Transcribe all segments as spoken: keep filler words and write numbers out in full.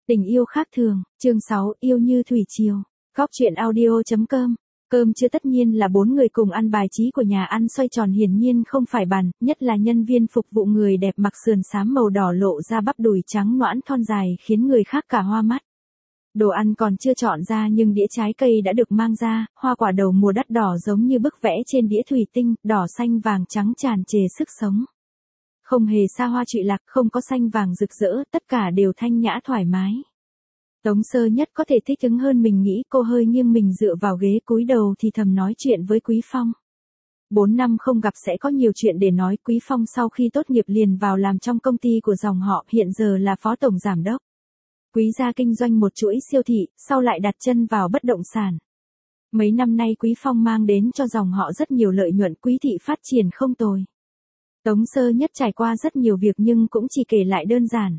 Tình yêu khác thường, chương sáu, yêu như thủy triều. Góc truyện audio chấm com. Cơm trưa tất nhiên là bốn người cùng ăn, bài trí của nhà ăn xoay tròn hiển nhiên không phải bàn, nhất là nhân viên phục vụ người đẹp mặc sườn xám màu đỏ lộ ra bắp đùi trắng nõn thon dài khiến người khác cả hoa mắt. Đồ ăn còn chưa chọn ra nhưng đĩa trái cây đã được mang ra, hoa quả đầu mùa đắt đỏ giống như bức vẽ trên đĩa thủy tinh, đỏ xanh vàng trắng tràn trề sức sống. Không hề xa hoa trụy lạc, không có xanh vàng rực rỡ, tất cả đều thanh nhã thoải mái. Tống Sơ Nhất có thể thích ứng hơn mình nghĩ, cô hơi nghiêng mình dựa vào ghế cúi đầu thì thầm nói chuyện với Quý Phong. Bốn năm không gặp sẽ có nhiều chuyện để nói. Quý Phong sau khi tốt nghiệp liền vào làm trong công ty của dòng họ, hiện giờ là phó tổng giám đốc. Quý gia kinh doanh một chuỗi siêu thị, sau lại đặt chân vào bất động sản. Mấy năm nay Quý Phong mang đến cho dòng họ rất nhiều lợi nhuận, Quý thị phát triển không tồi. Tống Sơ Nhất trải qua rất nhiều việc nhưng cũng chỉ kể lại đơn giản.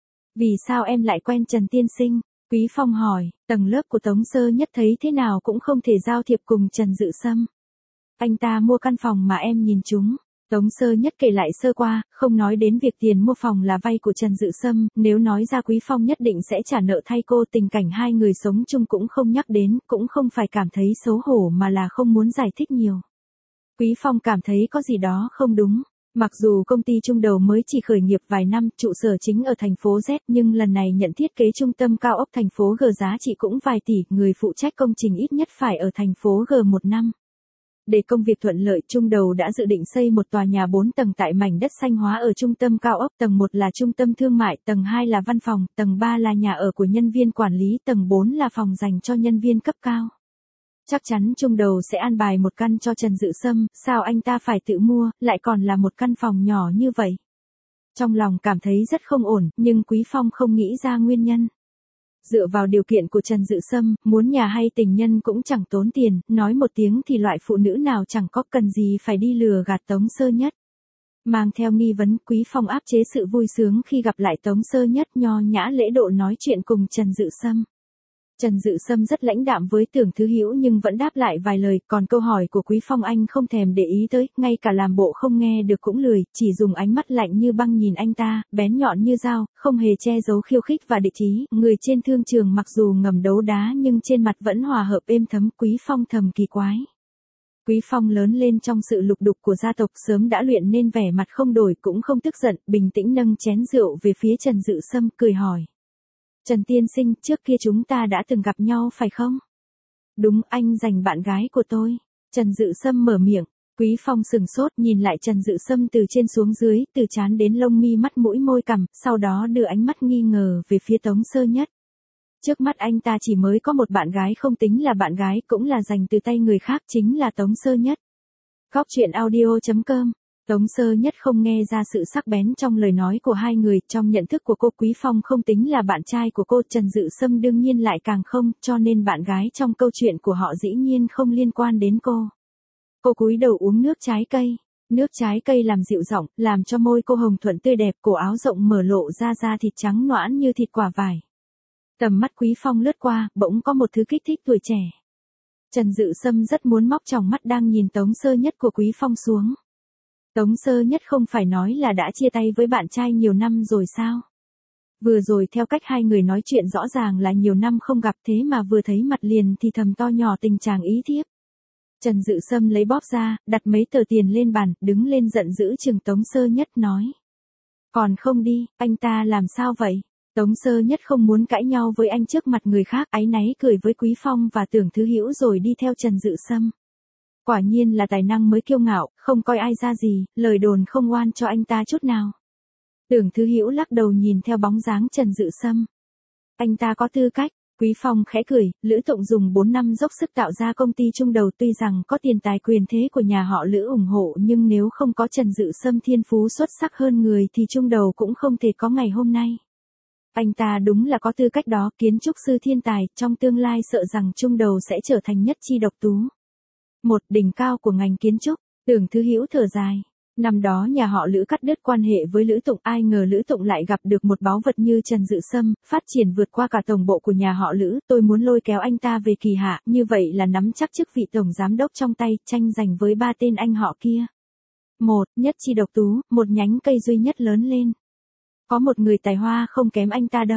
Vì sao em lại quen Trần tiên sinh? Quý Phong hỏi. Tầng lớp của Tống Sơ Nhất thấy thế nào cũng không thể giao thiệp cùng Trần Dự Sâm. Anh ta mua căn phòng mà em nhìn chúng. Tống Sơ Nhất kể lại sơ qua, không nói đến việc tiền mua phòng là vay của Trần Dự Sâm, nếu nói ra Quý Phong nhất định sẽ trả nợ thay cô. Tình cảnh hai người sống chung cũng không nhắc đến, cũng không phải cảm thấy xấu hổ mà là không muốn giải thích nhiều. Quý Phong cảm thấy có gì đó không đúng. Mặc dù công ty trung đầu mới chỉ khởi nghiệp vài năm, trụ sở chính ở thành phố Z, nhưng lần này nhận thiết kế trung tâm cao ốc thành phố G giá trị cũng vài tỷ, người phụ trách công trình ít nhất phải ở thành phố G một năm. Để công việc thuận lợi, trung đầu đã dự định xây một tòa nhà bốn tầng tại mảnh đất xanh hóa ở trung tâm cao ốc. Tầng một là trung tâm thương mại, tầng hai là văn phòng, tầng ba là nhà ở của nhân viên quản lý, tầng bốn là phòng dành cho nhân viên cấp cao. Chắc chắn trung đầu sẽ an bài một căn cho Trần Dự Sâm, sao anh ta phải tự mua, lại còn là một căn phòng nhỏ như vậy. Trong lòng cảm thấy rất không ổn, nhưng Quý Phong không nghĩ ra nguyên nhân. Dựa vào điều kiện của Trần Dự Sâm, muốn nhà hay tình nhân cũng chẳng tốn tiền, nói một tiếng thì loại phụ nữ nào chẳng có, cần gì phải đi lừa gạt Tống Sơ Nhất. Mang theo nghi vấn, Quý Phong áp chế sự vui sướng khi gặp lại Tống Sơ Nhất, nho nhã lễ độ nói chuyện cùng Trần Dự Sâm. Trần Dự Sâm rất lãnh đạm với Tưởng Thứ Hữu nhưng vẫn đáp lại vài lời, còn câu hỏi của Quý Phong anh không thèm để ý tới, ngay cả làm bộ không nghe được cũng lười, chỉ dùng ánh mắt lạnh như băng nhìn anh ta, bén nhọn như dao, không hề che giấu khiêu khích và địch ý. Người trên thương trường mặc dù ngầm đấu đá nhưng trên mặt vẫn hòa hợp êm thấm. Quý Phong thầm kỳ quái. Quý Phong lớn lên trong sự lục đục của gia tộc, sớm đã luyện nên vẻ mặt không đổi cũng không tức giận, bình tĩnh nâng chén rượu về phía Trần Dự Sâm, cười hỏi. Trần tiên sinh, trước kia chúng ta đã từng gặp nhau phải không? Đúng, anh giành bạn gái của tôi. Trần Dự Sâm mở miệng. Quý Phong sừng sốt nhìn lại Trần Dự Sâm từ trên xuống dưới, từ trán đến lông mi, mắt mũi môi cằm, sau đó đưa ánh mắt nghi ngờ về phía Tống Sơ Nhất. Trước mắt anh ta chỉ mới có một bạn gái, không tính là bạn gái, cũng là giành từ tay người khác, chính là Tống Sơ Nhất. Góc truyện audio chấm com. Tống Sơ Nhất không nghe ra sự sắc bén trong lời nói của hai người, trong nhận thức của cô Quý Phong không tính là bạn trai của cô, Trần Dự Sâm đương nhiên lại càng không, cho nên bạn gái trong câu chuyện của họ dĩ nhiên không liên quan đến cô. Cô cúi đầu uống nước trái cây, nước trái cây làm dịu giọng, làm cho môi cô hồng thuận tươi đẹp, cổ áo rộng mở lộ ra da thịt trắng nõn như thịt quả vải. Tầm mắt Quý Phong lướt qua, bỗng có một thứ kích thích tuổi trẻ. Trần Dự Sâm rất muốn móc tròng mắt đang nhìn Tống Sơ Nhất của Quý Phong xuống. Tống Sơ Nhất không phải nói là đã chia tay với bạn trai nhiều năm rồi sao? Vừa rồi theo cách hai người nói chuyện rõ ràng là nhiều năm không gặp, thế mà vừa thấy mặt liền thì thầm to nhỏ tình chàng ý thiếp. Trần Dự Sâm lấy bóp ra, đặt mấy tờ tiền lên bàn, đứng lên giận dữ chừng Tống Sơ Nhất nói. Còn không đi, anh ta làm sao vậy? Tống Sơ Nhất không muốn cãi nhau với anh trước mặt người khác, áy náy cười với Quý Phong và Tưởng Thứ Hữu rồi đi theo Trần Dự Sâm. Quả nhiên là tài năng mới kiêu ngạo, không coi ai ra gì, lời đồn không oan cho anh ta chút nào. Tưởng Thứ Hữu lắc đầu nhìn theo bóng dáng Trần Dự Sâm. Anh ta có tư cách. Quý Phong khẽ cười, Lữ Tụng dùng bốn năm dốc sức tạo ra công ty trung đầu, tuy rằng có tiền tài quyền thế của nhà họ Lữ ủng hộ nhưng nếu không có Trần Dự Sâm thiên phú xuất sắc hơn người thì trung đầu cũng không thể có ngày hôm nay. Anh ta đúng là có tư cách đó, kiến trúc sư thiên tài, trong tương lai sợ rằng trung đầu sẽ trở thành nhất chi độc tú. Một đỉnh cao của ngành kiến trúc. Tưởng Thứ Hữu thở dài. Năm đó nhà họ Lữ cắt đứt quan hệ với Lữ Tụng, ai ngờ Lữ Tụng lại gặp được một báu vật như Trần Dự Sâm, phát triển vượt qua cả tổng bộ của nhà họ Lữ, tôi muốn lôi kéo anh ta về kỳ hạ, như vậy là nắm chắc chức vị tổng giám đốc trong tay, tranh giành với ba tên anh họ kia. Một, nhất chi độc tú, một nhánh cây duy nhất lớn lên. Có một người tài hoa không kém anh ta đâu.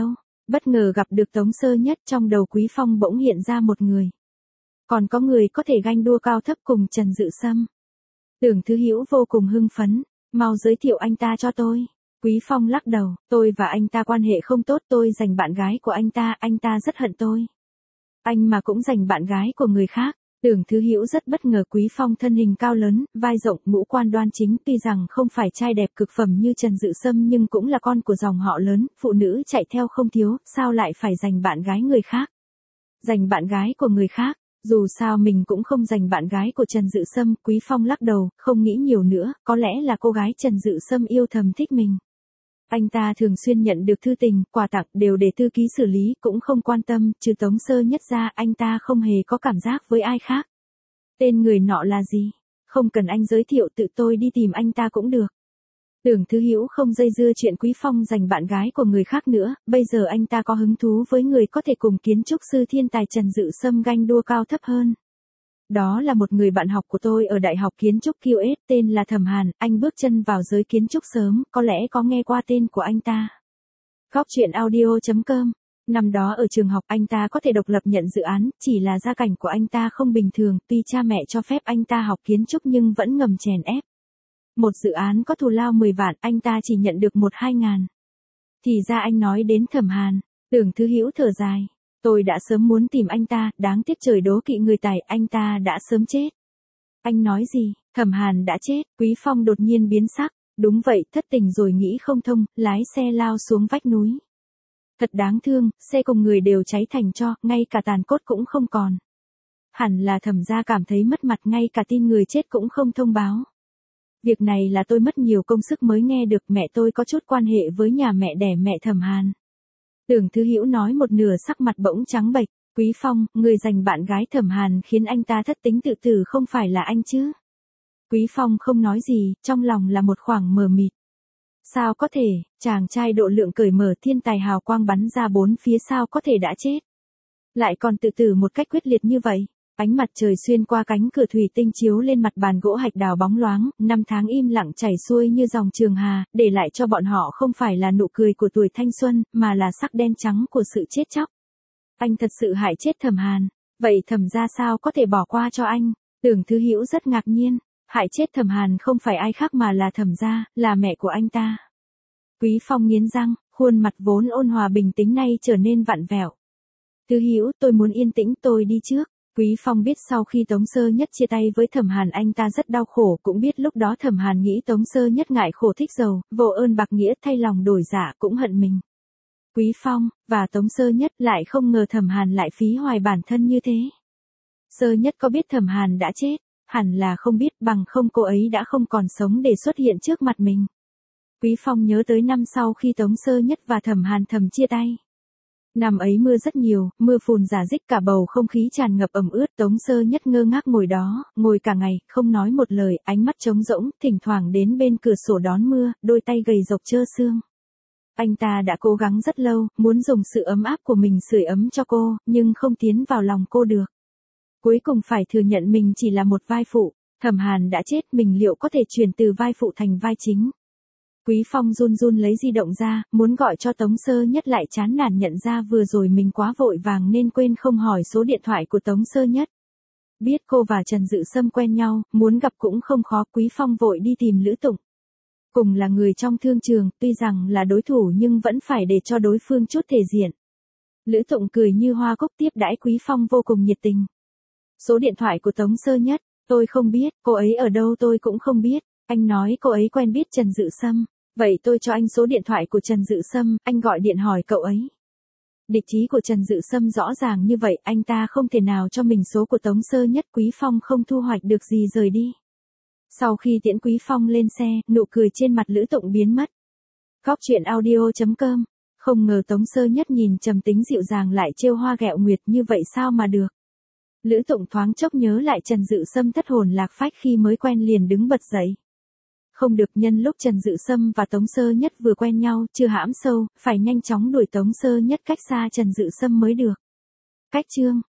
Bất ngờ gặp được Tống Sơ Nhất, trong đầu Quý Phong bỗng hiện ra một người. Còn có người có thể ganh đua cao thấp cùng Trần Dự Sâm. Tưởng Thư Hữu vô cùng hưng phấn, mau giới thiệu anh ta cho tôi. Quý Phong lắc đầu, tôi và anh ta quan hệ không tốt, tôi giành bạn gái của anh ta, anh ta rất hận tôi. Anh mà cũng giành bạn gái của người khác. Tưởng Thư Hữu rất bất ngờ. Quý Phong thân hình cao lớn, vai rộng, ngũ quan đoan chính, tuy rằng không phải trai đẹp cực phẩm như Trần Dự Sâm nhưng cũng là con của dòng họ lớn, phụ nữ chạy theo không thiếu, sao lại phải giành bạn gái người khác? Giành bạn gái của người khác, dù sao mình cũng không giành bạn gái của Trần Dự Sâm. Quý Phong lắc đầu, không nghĩ nhiều nữa, có lẽ là cô gái Trần Dự Sâm yêu thầm thích mình. Anh ta thường xuyên nhận được thư tình, quà tặng đều để thư ký xử lý, cũng không quan tâm, trừ Tống Sơ Nhất ra, anh ta không hề có cảm giác với ai khác. Tên người nọ là gì? Không cần anh giới thiệu, tự tôi đi tìm anh ta cũng được. Tưởng Thư Hữu không dây dưa chuyện Quý Phong giành bạn gái của người khác nữa, bây giờ anh ta có hứng thú với người có thể cùng kiến trúc sư thiên tài Trần Dự Sâm ganh đua cao thấp hơn. Đó là một người bạn học của tôi ở Đại học Kiến trúc Q S, tên là Thẩm Hàn, anh bước chân vào giới kiến trúc sớm, có lẽ có nghe qua tên của anh ta. Góc truyện audio chấm com. Năm đó ở trường học anh ta có thể độc lập nhận dự án, chỉ là gia cảnh của anh ta không bình thường, tuy cha mẹ cho phép anh ta học kiến trúc nhưng vẫn ngầm chèn ép. Một dự án có thù lao mười vạn, anh ta chỉ nhận được một hai ngàn. Thì ra anh nói đến Thẩm Hàn. Tưởng Thư Hữu thở dài. Tôi đã sớm muốn tìm anh ta, đáng tiếc trời đố kỵ người tài, anh ta đã sớm chết. Anh nói gì? Thẩm Hàn đã chết. Quý Phong đột nhiên biến sắc. Đúng vậy, thất tình rồi nghĩ không thông, lái xe lao xuống vách núi. Thật đáng thương, xe cùng người đều cháy thành tro, ngay cả tàn cốt cũng không còn. Hẳn là Thẩm gia cảm thấy mất mặt, ngay cả tin người chết cũng không thông báo. Việc này là tôi mất nhiều công sức mới nghe được, mẹ tôi có chút quan hệ với nhà mẹ đẻ mẹ Thẩm Hàn. Tưởng Thư Hữu nói một nửa, sắc mặt bỗng trắng bệch. Quý Phong, người giành bạn gái Thẩm Hàn khiến anh ta thất tính tự tử không phải là anh chứ? Quý Phong không nói gì, trong lòng là một khoảng mờ mịt. Sao có thể, chàng trai độ lượng cởi mở thiên tài hào quang bắn ra bốn phía, sao có thể đã chết? Lại còn tự tử một cách quyết liệt như vậy. Ánh mặt trời xuyên qua cánh cửa thủy tinh chiếu lên mặt bàn gỗ hạch đào bóng loáng, năm tháng im lặng chảy xuôi như dòng Trường Hà, để lại cho bọn họ không phải là nụ cười của tuổi thanh xuân, mà là sắc đen trắng của sự chết chóc. Anh thật sự hại chết Thẩm Hàn, vậy Thẩm gia sao có thể bỏ qua cho anh? Tưởng Thư Hữu rất ngạc nhiên, hại chết Thẩm Hàn không phải ai khác mà là Thẩm gia, là mẹ của anh ta. Quý Phong nghiến răng, khuôn mặt vốn ôn hòa bình tĩnh nay trở nên vặn vẹo. Thư Hữu, tôi muốn yên tĩnh, tôi đi trước. Quý Phong biết sau khi Tống Sơ Nhất chia tay với Thẩm Hàn anh ta rất đau khổ, cũng biết lúc đó Thẩm Hàn nghĩ Tống Sơ Nhất ngại khổ thích giàu, vô ơn bạc nghĩa, thay lòng đổi dạ, cũng hận mình. Quý Phong, và Tống Sơ Nhất lại không ngờ Thẩm Hàn lại phí hoài bản thân như thế. Sơ Nhất có biết Thẩm Hàn đã chết? Hẳn là không biết, bằng không cô ấy đã không còn sống để xuất hiện trước mặt mình. Quý Phong nhớ tới năm sau khi Tống Sơ Nhất và Thẩm Hàn thầm chia tay. Năm ấy mưa rất nhiều, mưa phùn rả rích, cả bầu không khí tràn ngập ẩm ướt. Tống Sơ Nhất ngơ ngác ngồi đó, ngồi cả ngày, không nói một lời, ánh mắt trống rỗng, thỉnh thoảng đến bên cửa sổ đón mưa, đôi tay gầy rộc trơ xương. Anh ta đã cố gắng rất lâu, muốn dùng sự ấm áp của mình sưởi ấm cho cô, nhưng không tiến vào lòng cô được. Cuối cùng phải thừa nhận mình chỉ là một vai phụ. Thẩm Hàn đã chết, mình liệu có thể chuyển từ vai phụ thành vai chính? Quý Phong run run lấy di động ra, muốn gọi cho Tống Sơ Nhất, lại chán nản nhận ra vừa rồi mình quá vội vàng nên quên không hỏi số điện thoại của Tống Sơ Nhất. Biết cô và Trần Dự Sâm quen nhau, muốn gặp cũng không khó. Quý Phong vội đi tìm Lữ Tụng. Cùng là người trong thương trường, tuy rằng là đối thủ nhưng vẫn phải để cho đối phương chút thể diện. Lữ Tụng cười như hoa cúc tiếp đãi Quý Phong vô cùng nhiệt tình. Số điện thoại của Tống Sơ Nhất, tôi không biết, cô ấy ở đâu tôi cũng không biết. Anh nói cô ấy quen biết Trần Dự Sâm. Vậy tôi cho anh số điện thoại của Trần Dự Sâm, anh gọi điện hỏi cậu ấy. Địch ý của Trần Dự Sâm rõ ràng như vậy, anh ta không thể nào cho mình số của Tống Sơ Nhất. Quý Phong không thu hoạch được gì rời đi. Sau khi tiễn Quý Phong lên xe, nụ cười trên mặt Lữ Tụng biến mất. Góc truyện audio chấm com. Không ngờ Tống Sơ Nhất nhìn trầm tính dịu dàng lại trêu hoa ghẹo nguyệt như vậy sao mà được. Lữ Tụng thoáng chốc nhớ lại Trần Dự Sâm thất hồn lạc phách khi mới quen liền đứng bật dậy. Không được, nhân lúc Trần Dự Sâm và Tống Sơ Nhất vừa quen nhau, chưa hãm sâu, phải nhanh chóng đuổi Tống Sơ Nhất cách xa Trần Dự Sâm mới được. Cách chương